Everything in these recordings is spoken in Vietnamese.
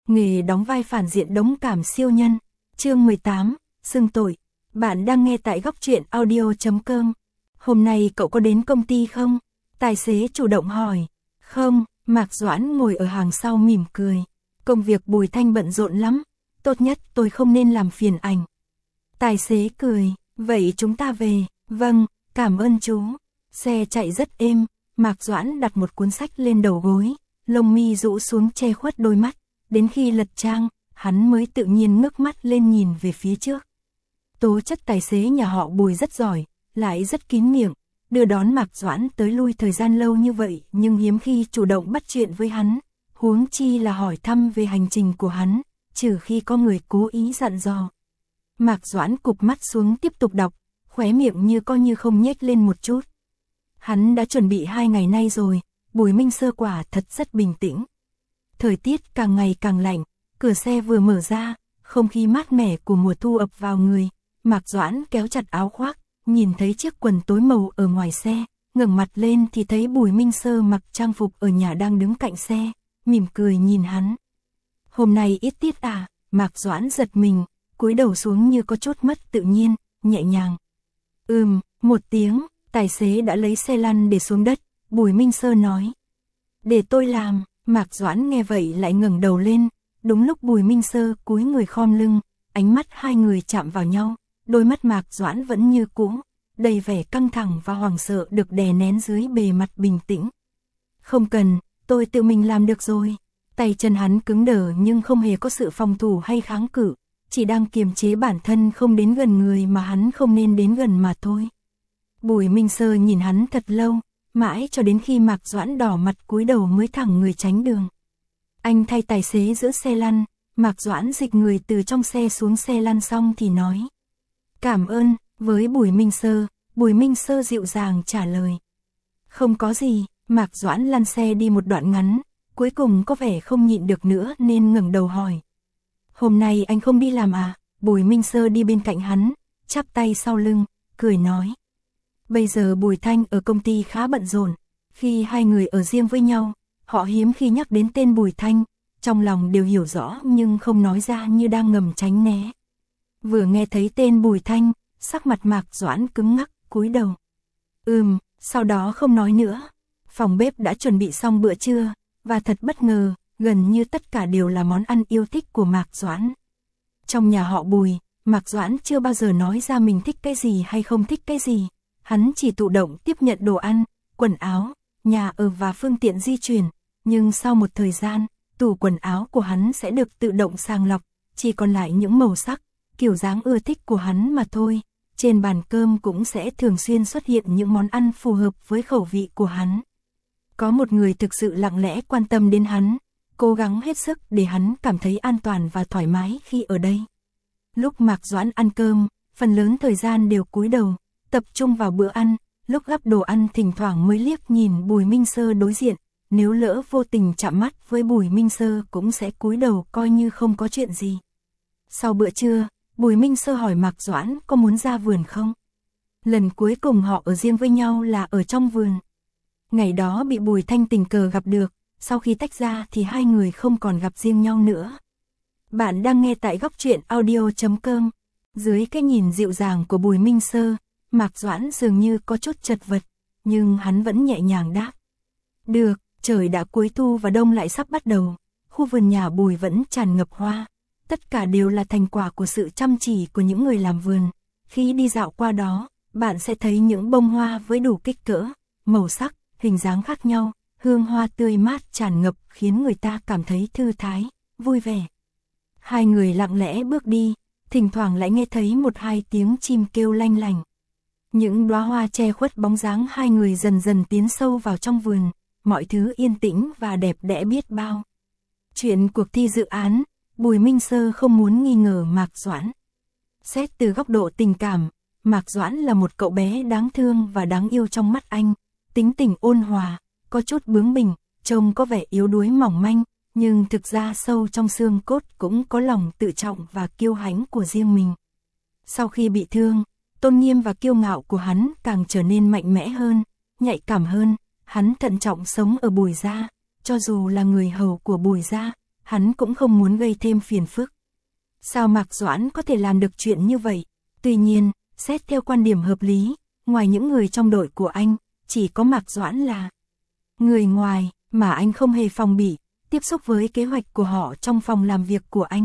nghề đóng vai phản diện đống cảm siêu nhân. Chương 18, xưng tội. Bạn đang nghe tại góc truyện audio.com. Hôm nay cậu có đến công ty không? Tài xế chủ động hỏi. Không, Mạc Doãn ngồi ở hàng sau mỉm cười. Công việc Bùi Thanh bận rộn lắm, tốt nhất tôi không nên làm phiền anh. Tài xế cười, vậy chúng ta về. Vâng, cảm ơn chú. Xe chạy rất êm, Mạc Doãn đặt một cuốn sách lên đầu gối, lông mi rũ xuống che khuất đôi mắt, đến khi lật trang, hắn mới tự nhiên ngước mắt lên nhìn về phía trước. Tố chất tài xế nhà họ Bùi rất giỏi, lại rất kín miệng, đưa đón Mạc Doãn tới lui thời gian lâu như vậy nhưng hiếm khi chủ động bắt chuyện với hắn, huống chi là hỏi thăm về hành trình của hắn, trừ khi có người cố ý dặn dò. Mạc Doãn cụp mắt xuống tiếp tục đọc, khóe miệng như coi như không nhếch lên một chút. Hắn đã chuẩn bị 2 ngày nay rồi, Bùi Minh Sơ quả thật rất bình tĩnh. Thời tiết càng ngày càng lạnh, cửa xe vừa mở ra, không khí mát mẻ của mùa thu ập vào người. Mạc Doãn kéo chặt áo khoác, nhìn thấy chiếc quần tối màu ở ngoài xe, ngẩng mặt lên thì thấy Bùi Minh Sơ mặc trang phục ở nhà đang đứng cạnh xe, mỉm cười nhìn hắn. Hôm nay ít tiết à? Mạc Doãn giật mình, cúi đầu xuống như có chút mất tự nhiên, nhẹ nhàng. Một tiếng, tài xế đã lấy xe lăn để xuống đất, Bùi Minh Sơ nói. Để tôi làm. Mạc Doãn nghe vậy lại ngẩng đầu lên, đúng lúc Bùi Minh Sơ cúi người khom lưng, ánh mắt hai người chạm vào nhau, đôi mắt Mạc Doãn vẫn như cũ, đầy vẻ căng thẳng và hoảng sợ được đè nén dưới bề mặt bình tĩnh. Không cần, tôi tự mình làm được rồi. Tay chân hắn cứng đờ nhưng không hề có sự phòng thủ hay kháng cự, chỉ đang kiềm chế bản thân không đến gần người mà hắn không nên đến gần mà thôi. Bùi Minh Sơ nhìn hắn thật lâu, mãi cho đến khi Mạc Doãn đỏ mặt cúi đầu mới thẳng người tránh đường. Anh thay tài xế giữa xe lăn, Mạc Doãn dịch người từ trong xe xuống xe lăn xong thì nói. Cảm ơn, với Bùi Minh Sơ dịu dàng trả lời. Không có gì, Mạc Doãn lăn xe đi một đoạn ngắn, cuối cùng có vẻ không nhịn được nữa nên ngẩng đầu hỏi. Hôm nay anh không đi làm à? Bùi Minh Sơ đi bên cạnh hắn, chắp tay sau lưng, cười nói. Bây giờ Bùi Thanh ở công ty khá bận rộn, khi hai người ở riêng với nhau, họ hiếm khi nhắc đến tên Bùi Thanh, trong lòng đều hiểu rõ nhưng không nói ra như đang ngầm tránh né. Vừa nghe thấy tên Bùi Thanh, sắc mặt Mạc Doãn cứng ngắc, cúi đầu. Sau đó không nói nữa. Phòng bếp đã chuẩn bị xong bữa trưa, và thật bất ngờ, gần như tất cả đều là món ăn yêu thích của Mạc Doãn. Trong nhà họ Bùi, Mạc Doãn chưa bao giờ nói ra mình thích cái gì hay không thích cái gì. Hắn chỉ thụ động tiếp nhận đồ ăn, quần áo, nhà ở và phương tiện di chuyển, nhưng sau một thời gian, tủ quần áo của hắn sẽ được tự động sàng lọc, chỉ còn lại những màu sắc, kiểu dáng ưa thích của hắn mà thôi. Trên bàn cơm cũng sẽ thường xuyên xuất hiện những món ăn phù hợp với khẩu vị của hắn. Có một người thực sự lặng lẽ quan tâm đến hắn, cố gắng hết sức để hắn cảm thấy an toàn và thoải mái khi ở đây. Lúc Mạc Doãn ăn cơm, phần lớn thời gian đều cúi đầu, tập trung vào bữa ăn, lúc gắp đồ ăn thỉnh thoảng mới liếc nhìn Bùi Minh Sơ đối diện, nếu lỡ vô tình chạm mắt với Bùi Minh Sơ cũng sẽ cúi đầu coi như không có chuyện gì. Sau bữa trưa, Bùi Minh Sơ hỏi Mạc Doãn có muốn ra vườn không? Lần cuối cùng họ ở riêng với nhau là ở trong vườn. Ngày đó bị Bùi Thanh tình cờ gặp được, sau khi tách ra thì hai người không còn gặp riêng nhau nữa. Bạn đang nghe tại góc truyện audio.com. Dưới cái nhìn dịu dàng của Bùi Minh Sơ, Mạc Doãn dường như có chút chật vật, nhưng hắn vẫn nhẹ nhàng đáp. Được, trời đã cuối thu và đông lại sắp bắt đầu, khu vườn nhà Bùi vẫn tràn ngập hoa. Tất cả đều là thành quả của sự chăm chỉ của những người làm vườn. Khi đi dạo qua đó, bạn sẽ thấy những bông hoa với đủ kích cỡ, màu sắc, hình dáng khác nhau, hương hoa tươi mát tràn ngập khiến người ta cảm thấy thư thái, vui vẻ. Hai người lặng lẽ bước đi, thỉnh thoảng lại nghe thấy một hai tiếng chim kêu lanh lành. Những đóa hoa che khuất bóng dáng hai người dần dần tiến sâu vào trong vườn, mọi thứ yên tĩnh và đẹp đẽ biết bao. Chuyện cuộc thi dự án, Bùi Minh Sơ không muốn nghi ngờ Mạc Doãn. Xét từ góc độ tình cảm, Mạc Doãn là một cậu bé đáng thương và đáng yêu trong mắt anh, tính tình ôn hòa, có chút bướng bỉnh, trông có vẻ yếu đuối mỏng manh, nhưng thực ra sâu trong xương cốt cũng có lòng tự trọng và kiêu hãnh của riêng mình. Sau khi bị thương, tôn nghiêm và kiêu ngạo của hắn càng trở nên mạnh mẽ hơn, nhạy cảm hơn, hắn thận trọng sống ở Bùi gia, cho dù là người hầu của Bùi gia, hắn cũng không muốn gây thêm phiền phức. Sao Mạc Doãn có thể làm được chuyện như vậy? Tuy nhiên, xét theo quan điểm hợp lý, ngoài những người trong đội của anh, chỉ có Mạc Doãn là người ngoài, mà anh không hề phòng bị, tiếp xúc với kế hoạch của họ trong phòng làm việc của anh.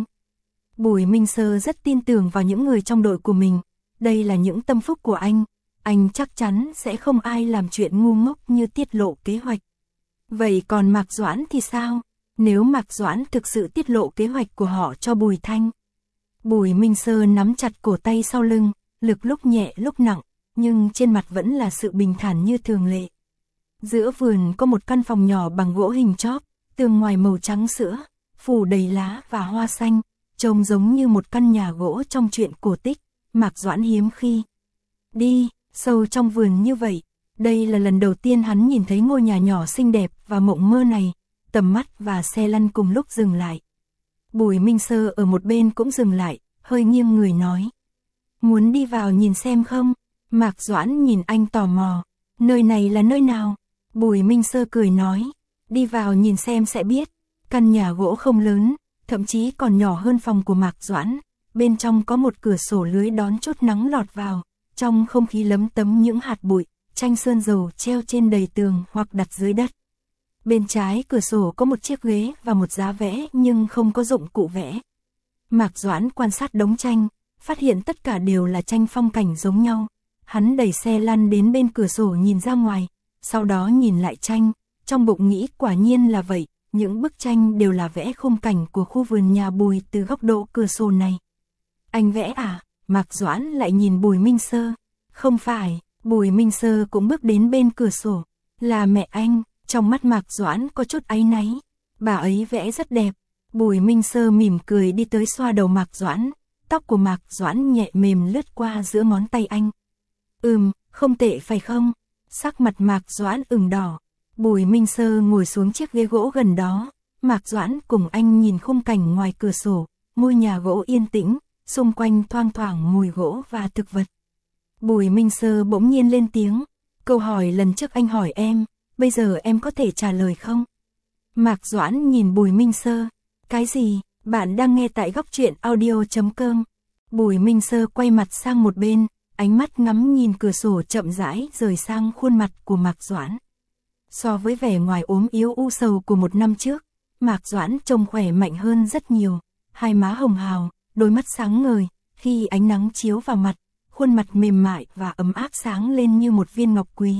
Bùi Minh Sơ rất tin tưởng vào những người trong đội của mình, đây là những tâm phúc của anh chắc chắn sẽ không ai làm chuyện ngu ngốc như tiết lộ kế hoạch. Vậy còn Mạc Doãn thì sao? Nếu Mạc Doãn thực sự tiết lộ kế hoạch của họ cho Bùi Thanh. Bùi Minh Sơ nắm chặt cổ tay sau lưng, lực lúc nhẹ lúc nặng, nhưng trên mặt vẫn là sự bình thản như thường lệ. Giữa vườn có một căn phòng nhỏ bằng gỗ hình chóp, tường ngoài màu trắng sữa, phủ đầy lá và hoa xanh, trông giống như một căn nhà gỗ trong truyện cổ tích. Mạc Doãn hiếm khi đi sâu trong vườn như vậy. Đây là lần đầu tiên hắn nhìn thấy ngôi nhà nhỏ xinh đẹp và mộng mơ này. Tầm mắt và xe lăn cùng lúc dừng lại. Bùi Minh Sơ ở một bên cũng dừng lại, hơi nghiêng người nói. Muốn đi vào nhìn xem không? Mạc Doãn nhìn anh tò mò. Nơi này là nơi nào? Bùi Minh Sơ cười nói. Đi vào nhìn xem sẽ biết. Căn nhà gỗ không lớn, thậm chí còn nhỏ hơn phòng của Mạc Doãn. Bên trong có một cửa sổ lưới đón chút nắng lọt vào. Trong không khí lấm tấm những hạt bụi, tranh sơn dầu treo trên đầy tường hoặc đặt dưới đất. Bên trái cửa sổ có một chiếc ghế và một giá vẽ nhưng không có dụng cụ vẽ. Mạc Doãn quan sát đống tranh, phát hiện tất cả đều là tranh phong cảnh giống nhau. Hắn đẩy xe lăn đến bên cửa sổ nhìn ra ngoài, sau đó nhìn lại tranh, trong bụng nghĩ quả nhiên là vậy, những bức tranh đều là vẽ khung cảnh của khu vườn nhà Bùi từ góc độ cửa sổ này. Anh vẽ à? Mạc Doãn lại nhìn Bùi Minh Sơ. Không phải, Bùi Minh Sơ cũng bước đến bên cửa sổ. Là mẹ anh. Trong mắt Mạc Doãn có chút áy náy. Bà ấy vẽ rất đẹp. Bùi Minh Sơ mỉm cười đi tới xoa đầu Mạc Doãn. Tóc của Mạc Doãn nhẹ mềm lướt qua giữa ngón tay anh. Không tệ phải không? Sắc mặt Mạc Doãn ửng đỏ. Bùi Minh Sơ ngồi xuống chiếc ghế gỗ gần đó. Mạc Doãn cùng anh nhìn khung cảnh ngoài cửa sổ. Ngôi nhà gỗ yên tĩnh, xung quanh thoang thoảng mùi gỗ và thực vật. Bùi Minh Sơ bỗng nhiên lên tiếng. Câu hỏi lần trước anh hỏi em, bây giờ em có thể trả lời không? Mạc Doãn nhìn Bùi Minh Sơ. Cái gì? Bạn đang nghe tại góc truyện audio.com. Bùi Minh Sơ quay mặt sang một bên, ánh mắt ngắm nhìn cửa sổ chậm rãi rời sang khuôn mặt của Mạc Doãn. So với vẻ ngoài ốm yếu u sầu của một năm trước, Mạc Doãn trông khỏe mạnh hơn rất nhiều. Hai má hồng hào, đôi mắt sáng ngời, khi ánh nắng chiếu vào mặt, khuôn mặt mềm mại và ấm áp sáng lên như một viên ngọc quý.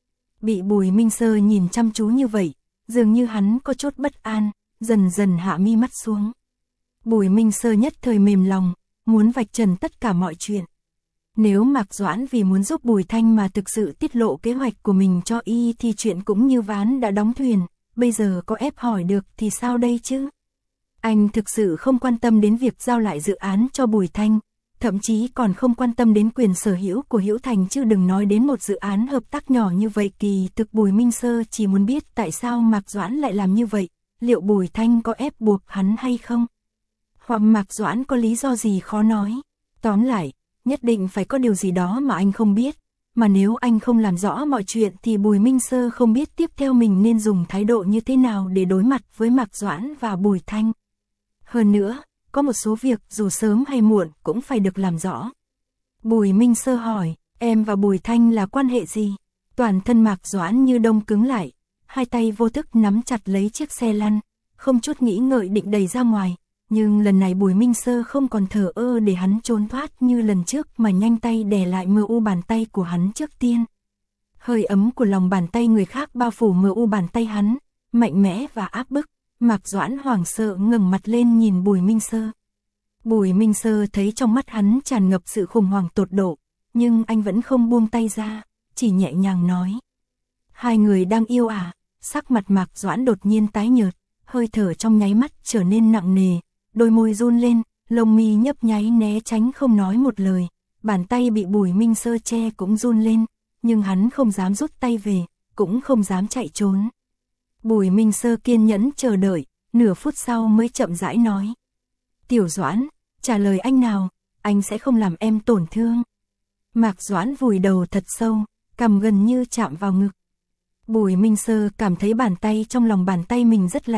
Bị Bùi Minh Sơ nhìn chăm chú như vậy, dường như hắn có chút bất an, dần dần hạ mi mắt xuống. Bùi Minh Sơ nhất thời mềm lòng, muốn vạch trần tất cả mọi chuyện. Nếu Mạc Doãn vì muốn giúp Bùi Thanh mà thực sự tiết lộ kế hoạch của mình cho y thì chuyện cũng như ván đã đóng thuyền, bây giờ có ép hỏi được thì sao đây chứ? Anh thực sự không quan tâm đến việc giao lại dự án cho Bùi Thanh, thậm chí còn không quan tâm đến quyền sở hữu của Hữu Thành, chứ đừng nói đến một dự án hợp tác nhỏ như vậy. Kỳ thực Bùi Minh Sơ chỉ muốn biết tại sao Mạc Doãn lại làm như vậy, liệu Bùi Thanh có ép buộc hắn hay không? Hoặc Mạc Doãn có lý do gì khó nói. Tóm lại, nhất định phải có điều gì đó mà anh không biết, mà nếu anh không làm rõ mọi chuyện thì Bùi Minh Sơ không biết tiếp theo mình nên dùng thái độ như thế nào để đối mặt với Mạc Doãn và Bùi Thanh. Hơn nữa, có một số việc dù sớm hay muộn cũng phải được làm rõ. Bùi Minh Sơ hỏi, em và Bùi Thanh là quan hệ gì? Toàn thân Mạc Doãn như đông cứng lại, hai tay vô thức nắm chặt lấy chiếc xe lăn, không chút nghĩ ngợi định đẩy ra ngoài. Nhưng lần này Bùi Minh Sơ không còn thờ ơ để hắn trốn thoát như lần trước mà nhanh tay đè lại mờ u bàn tay của hắn trước tiên. Hơi ấm của lòng bàn tay người khác bao phủ mờ u bàn tay hắn, mạnh mẽ và áp bức. Mạc Doãn hoảng sợ ngẩng mặt lên nhìn Bùi Minh Sơ. Bùi Minh Sơ thấy trong mắt hắn tràn ngập sự khủng hoảng tột độ, nhưng anh vẫn không buông tay ra, chỉ nhẹ nhàng nói. Hai người đang yêu à? Sắc mặt Mạc Doãn đột nhiên tái nhợt, hơi thở trong nháy mắt trở nên nặng nề, đôi môi run lên, lông mi nhấp nháy né tránh không nói một lời, bàn tay bị Bùi Minh Sơ che cũng run lên, nhưng hắn không dám rút tay về, cũng không dám chạy trốn. Bùi Minh Sơ kiên nhẫn chờ đợi, nửa phút sau mới chậm rãi nói. Tiểu Doãn, trả lời anh nào, anh sẽ không làm em tổn thương. Mạc Doãn vùi đầu thật sâu, cằm gần như chạm vào ngực. Bùi Minh Sơ cảm thấy bàn tay trong lòng bàn tay mình rất lạnh,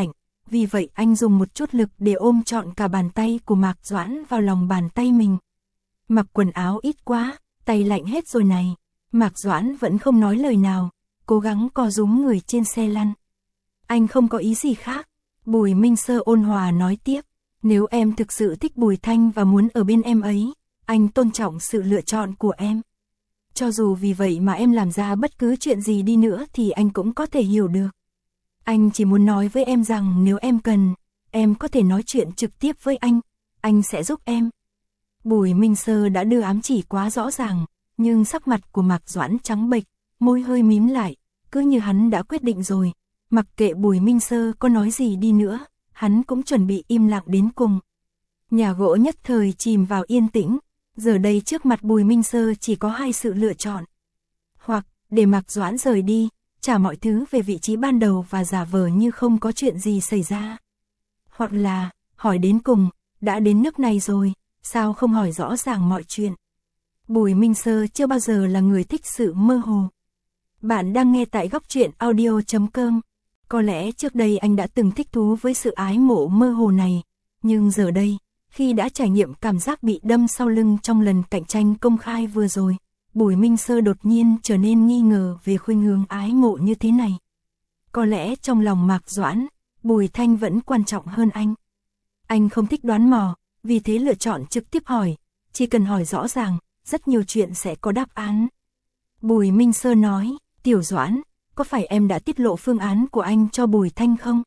vì vậy anh dùng một chút lực để ôm trọn cả bàn tay của Mạc Doãn vào lòng bàn tay mình. Mặc quần áo ít quá, tay lạnh hết rồi này. Mạc Doãn vẫn không nói lời nào, cố gắng co rúm người trên xe lăn. Anh không có ý gì khác. Bùi Minh Sơ ôn hòa nói tiếp, nếu em thực sự thích Bùi Thanh và muốn ở bên em ấy, anh tôn trọng sự lựa chọn của em. Cho dù vì vậy mà em làm ra bất cứ chuyện gì đi nữa thì anh cũng có thể hiểu được. Anh chỉ muốn nói với em rằng nếu em cần, em có thể nói chuyện trực tiếp với anh sẽ giúp em. Bùi Minh Sơ đã đưa ám chỉ quá rõ ràng, nhưng sắc mặt của Mạc Doãn trắng bệch, môi hơi mím lại, cứ như hắn đã quyết định rồi. Mặc kệ Bùi Minh Sơ có nói gì đi nữa, hắn cũng chuẩn bị im lặng đến cùng. Nhà gỗ nhất thời chìm vào yên tĩnh, giờ đây trước mặt Bùi Minh Sơ chỉ có hai sự lựa chọn. Hoặc, để Mạc Doãn rời đi, trả mọi thứ về vị trí ban đầu và giả vờ như không có chuyện gì xảy ra. Hoặc là, hỏi đến cùng, đã đến nước này rồi, sao không hỏi rõ ràng mọi chuyện. Bùi Minh Sơ chưa bao giờ là người thích sự mơ hồ. Bạn đang nghe tại góc truyện audio.com. Có lẽ trước đây anh đã từng thích thú với sự ái mộ mơ hồ này, nhưng giờ đây, khi đã trải nghiệm cảm giác bị đâm sau lưng trong lần cạnh tranh công khai vừa rồi, Bùi Minh Sơ đột nhiên trở nên nghi ngờ về khuynh hướng ái mộ như thế này. Có lẽ trong lòng Mạc Doãn, Bùi Thanh vẫn quan trọng hơn anh. Anh không thích đoán mò, vì thế lựa chọn trực tiếp hỏi, chỉ cần hỏi rõ ràng, rất nhiều chuyện sẽ có đáp án. Bùi Minh Sơ nói, Tiểu Doãn, có phải em đã tiết lộ phương án của anh cho Bùi Thanh không?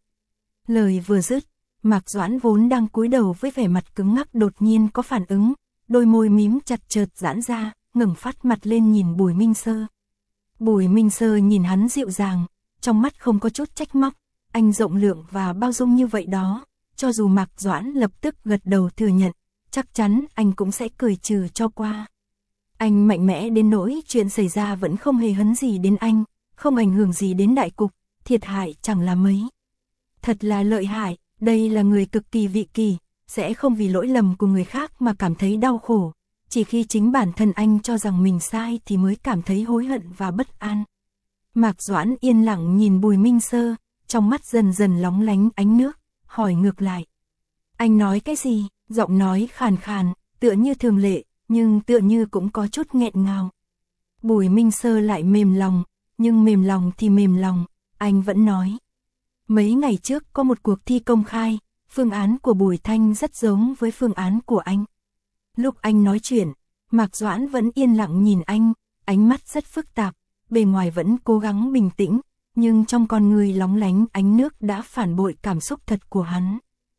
Lời vừa dứt, Mạc Doãn vốn đang cúi đầu với vẻ mặt cứng ngắc đột nhiên có phản ứng, đôi môi mím chặt chợt giãn ra, ngẩng phát mặt lên nhìn Bùi Minh Sơ. Bùi Minh Sơ nhìn hắn dịu dàng, trong mắt không có chút trách móc, anh rộng lượng và bao dung như vậy đó, cho dù Mạc Doãn lập tức gật đầu thừa nhận, chắc chắn anh cũng sẽ cười trừ cho qua. Anh mạnh mẽ đến nỗi chuyện xảy ra vẫn không hề hấn gì đến anh, không ảnh hưởng gì đến đại cục, thiệt hại chẳng là mấy. Thật là lợi hại, đây là người cực kỳ vị kỷ, sẽ không vì lỗi lầm của người khác mà cảm thấy đau khổ, chỉ khi chính bản thân anh cho rằng mình sai thì mới cảm thấy hối hận và bất an. Mạc Doãn yên lặng nhìn Bùi Minh Sơ, trong mắt dần dần lóng lánh ánh nước, hỏi ngược lại. Anh nói cái gì? Giọng nói khàn khàn, tựa như thường lệ, nhưng tựa như cũng có chút nghẹn ngào. Bùi Minh Sơ lại mềm lòng, nhưng mềm lòng thì mềm lòng, anh vẫn nói. Mấy ngày trước có một cuộc thi công khai, phương án của Bùi Thanh rất giống với phương án của anh. Lúc anh nói chuyện, Mạc Doãn vẫn yên lặng nhìn anh, ánh mắt rất phức tạp, bề ngoài vẫn cố gắng bình tĩnh, nhưng trong con người lóng lánh ánh nước đã phản bội cảm xúc thật của hắn.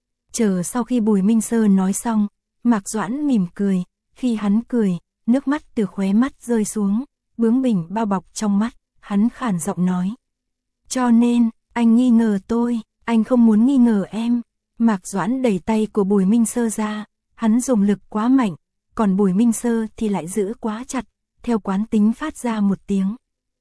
Chờ sau khi Bùi Minh Sơ nói xong, Mạc Doãn mỉm cười, khi hắn cười, nước mắt từ khóe mắt rơi xuống, bướng bỉnh bao bọc trong mắt, hắn khàn giọng nói. Cho nên, anh nghi ngờ tôi, anh không muốn nghi ngờ em. Mạc Doãn đẩy tay của Bùi Minh Sơ ra, hắn dùng lực quá mạnh, còn Bùi Minh Sơ thì lại giữ quá chặt, theo quán tính phát ra một tiếng.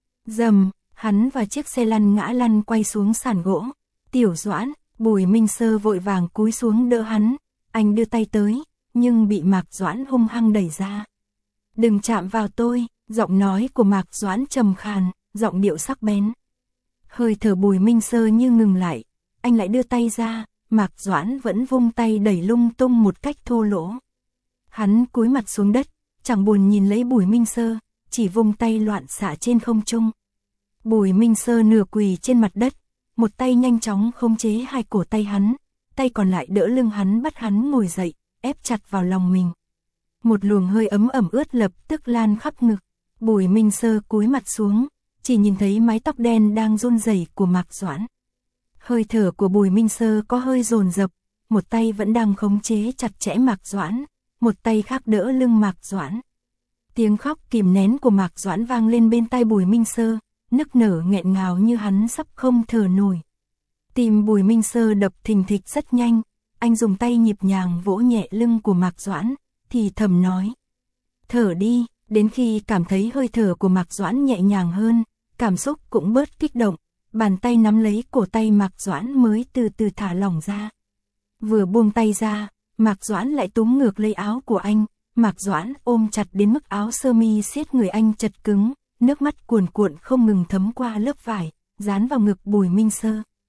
Rầm, hắn và chiếc xe lăn ngã lăn quay xuống sàn gỗ. Tiểu Doãn, Bùi Minh Sơ vội vàng cúi xuống đỡ hắn, anh đưa tay tới, nhưng bị Mạc Doãn hung hăng đẩy ra. Đừng chạm vào tôi, giọng nói của Mạc Doãn trầm khàn, giọng điệu sắc bén. Hơi thở Bùi Minh Sơ như ngừng lại, anh lại đưa tay ra, Mạc Doãn vẫn vung tay đẩy lung tung một cách thô lỗ. Hắn cúi mặt xuống đất, chẳng buồn nhìn lấy Bùi Minh Sơ, chỉ vung tay loạn xạ trên không trung. Bùi Minh Sơ nửa quỳ trên mặt đất, một tay nhanh chóng khống chế hai cổ tay hắn, tay còn lại đỡ lưng hắn bắt hắn ngồi dậy, ép chặt vào lòng mình. Một luồng hơi ấm ẩm ướt lập tức lan khắp ngực. Bùi Minh Sơ cúi mặt xuống, chỉ nhìn thấy mái tóc đen đang run rẩy của Mạc Doãn. Hơi thở của Bùi Minh Sơ có hơi dồn dập, một tay vẫn đang khống chế chặt chẽ Mạc Doãn, một tay khác đỡ lưng Mạc Doãn. Tiếng khóc kìm nén của Mạc Doãn vang lên bên tai Bùi Minh Sơ, nức nở nghẹn ngào như hắn sắp không thở nổi. Tim Bùi Minh Sơ đập thình thịch rất nhanh, anh dùng tay nhịp nhàng vỗ nhẹ lưng của Mạc Doãn, thì thầm nói. Thở đi, đến khi cảm thấy hơi thở của Mạc Doãn nhẹ nhàng hơn, cảm xúc cũng bớt kích động, bàn tay nắm lấy cổ tay Mạc Doãn mới từ từ thả lỏng ra. Vừa buông tay ra, Mạc Doãn lại túm ngược lấy áo của anh, Mạc Doãn ôm chặt đến mức áo sơ mi siết người anh chật cứng, nước mắt cuồn cuộn không ngừng thấm qua lớp vải, dán vào ngực Bùi Minh Sơ.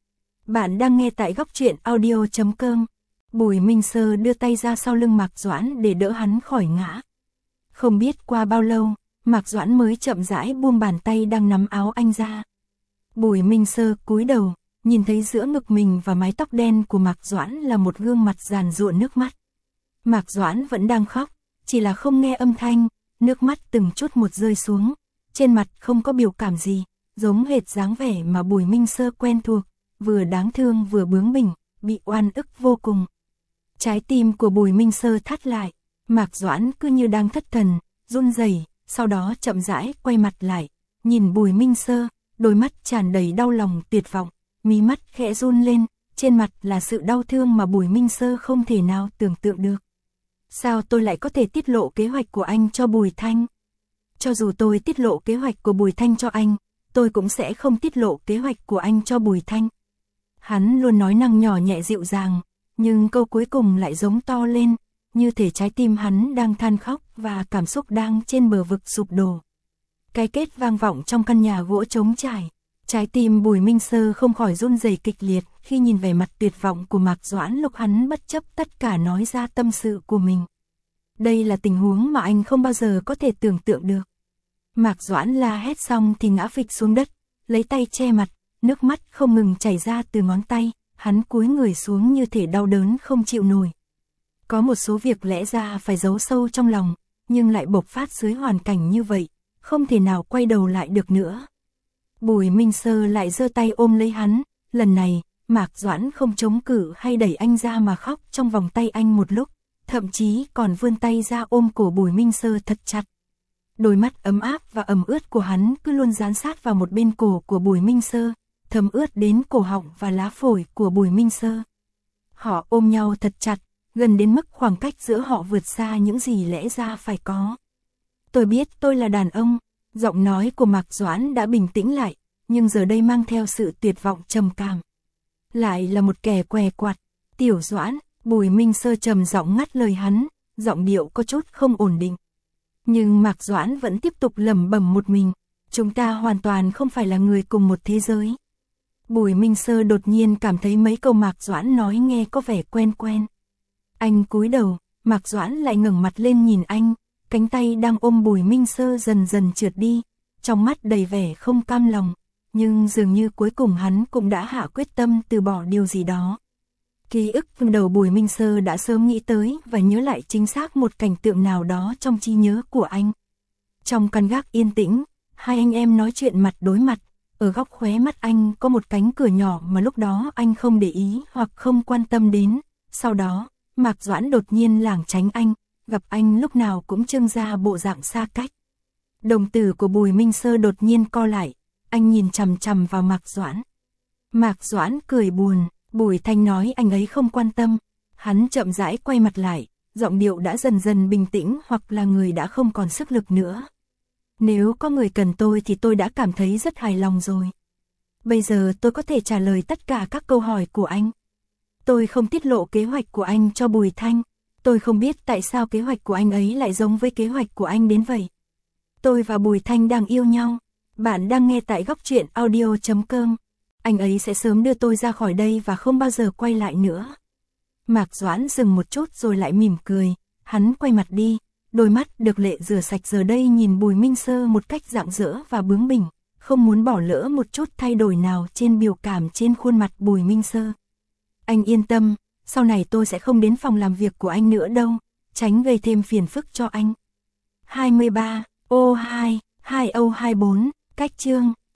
Bạn đang nghe tại góc truyện audio.com. Bùi Minh Sơ đưa tay ra sau lưng Mạc Doãn để đỡ hắn khỏi ngã. Không biết qua bao lâu, Mạc Doãn mới chậm rãi buông bàn tay đang nắm áo anh ra. Bùi Minh Sơ cúi đầu, nhìn thấy giữa ngực mình và mái tóc đen của Mạc Doãn là một gương mặt giàn giụa nước mắt. Mạc Doãn vẫn đang khóc, chỉ là không nghe âm thanh, nước mắt từng chút một rơi xuống, trên mặt không có biểu cảm gì, giống hệt dáng vẻ mà Bùi Minh Sơ quen thuộc, vừa đáng thương vừa bướng bỉnh, bị oan ức vô cùng. Trái tim của Bùi Minh Sơ thắt lại, Mạc Doãn cứ như đang thất thần, run rẩy, sau đó chậm rãi quay mặt lại, nhìn Bùi Minh Sơ, đôi mắt tràn đầy đau lòng tuyệt vọng, mí mắt khẽ run lên, trên mặt là sự đau thương mà Bùi Minh Sơ không thể nào tưởng tượng được. Sao tôi lại có thể tiết lộ kế hoạch của anh cho Bùi Thanh? Cho dù tôi tiết lộ kế hoạch của Bùi Thanh cho anh, tôi cũng sẽ không tiết lộ kế hoạch của anh cho Bùi Thanh. Hắn luôn nói năng nhỏ nhẹ dịu dàng, nhưng câu cuối cùng lại giống to lên, như thể trái tim hắn đang than khóc và cảm xúc đang trên bờ vực sụp đổ. Cái kết vang vọng trong căn nhà gỗ trống trải, trái tim Bùi Minh Sơ không khỏi run rẩy kịch liệt khi nhìn vẻ mặt tuyệt vọng của Mạc Doãn lúc hắn bất chấp tất cả nói ra tâm sự của mình. Đây là tình huống mà anh không bao giờ có thể tưởng tượng được. Mạc Doãn la hét xong thì ngã phịch xuống đất, lấy tay che mặt, nước mắt không ngừng chảy ra từ ngón tay, hắn cúi người xuống như thể đau đớn không chịu nổi. Có một số việc lẽ ra phải giấu sâu trong lòng, nhưng lại bộc phát dưới hoàn cảnh như vậy, không thể nào quay đầu lại được nữa. Bùi Minh Sơ lại giơ tay ôm lấy hắn, lần này, Mạc Doãn không chống cự hay đẩy anh ra mà khóc trong vòng tay anh một lúc, thậm chí còn vươn tay ra ôm cổ Bùi Minh Sơ thật chặt. Đôi mắt ấm áp và ẩm ướt của hắn cứ luôn dán sát vào một bên cổ của Bùi Minh Sơ, thấm ướt đến cổ họng và lá phổi của Bùi Minh Sơ. Họ ôm nhau thật chặt, gần đến mức khoảng cách giữa họ vượt xa những gì lẽ ra phải có. Tôi biết tôi là đàn ông, giọng nói của Mạc Doãn đã bình tĩnh lại, nhưng giờ đây mang theo sự tuyệt vọng trầm cảm. Lại là một kẻ què quặt, Tiểu Doãn, Bùi Minh Sơ trầm giọng ngắt lời hắn, giọng điệu có chút không ổn định. Nhưng Mạc Doãn vẫn tiếp tục lẩm bẩm một mình, chúng ta hoàn toàn không phải là người cùng một thế giới. Bùi Minh Sơ đột nhiên cảm thấy mấy câu Mạc Doãn nói nghe có vẻ quen quen. Anh cúi đầu, Mạc Doãn lại ngẩng mặt lên nhìn anh, cánh tay đang ôm Bùi Minh Sơ dần dần trượt đi, trong mắt đầy vẻ không cam lòng, nhưng dường như cuối cùng hắn cũng đã hạ quyết tâm từ bỏ điều gì đó. Ký ức trong đầu Bùi Minh Sơ đã sớm nghĩ tới và nhớ lại chính xác một cảnh tượng nào đó trong trí nhớ của anh. Trong căn gác yên tĩnh, hai anh em nói chuyện mặt đối mặt, ở góc khóe mắt anh có một cánh cửa nhỏ mà lúc đó anh không để ý hoặc không quan tâm đến, sau đó, Mạc Doãn đột nhiên lảng tránh anh, gặp anh lúc nào cũng trưng ra bộ dạng xa cách. Đồng tử của Bùi Minh Sơ đột nhiên co lại, anh nhìn chằm chằm vào Mạc Doãn. Mạc Doãn cười buồn, Bùi Thanh nói anh ấy không quan tâm, hắn chậm rãi quay mặt lại, giọng điệu đã dần dần bình tĩnh hoặc là người đã không còn sức lực nữa. Nếu có người cần tôi thì tôi đã cảm thấy rất hài lòng rồi. Bây giờ tôi có thể trả lời tất cả các câu hỏi của anh. Tôi không tiết lộ kế hoạch của anh cho Bùi Thanh. Tôi không biết tại sao kế hoạch của anh ấy lại giống với kế hoạch của anh đến vậy. Tôi và Bùi Thanh đang yêu nhau. Bạn đang nghe tại góc truyện audio.com. Anh ấy sẽ sớm đưa tôi ra khỏi đây và không bao giờ quay lại nữa. Mạc Doãn dừng một chút rồi lại mỉm cười. Hắn quay mặt đi. Đôi mắt được lệ rửa sạch giờ đây nhìn Bùi Minh Sơ một cách rạng rỡ và bướng bỉnh, không muốn bỏ lỡ một chút thay đổi nào trên biểu cảm trên khuôn mặt Bùi Minh Sơ. Anh yên tâm, sau này tôi sẽ không đến phòng làm việc của anh nữa đâu, tránh gây thêm phiền phức cho anh. 23, O2, 2O24, cách chương.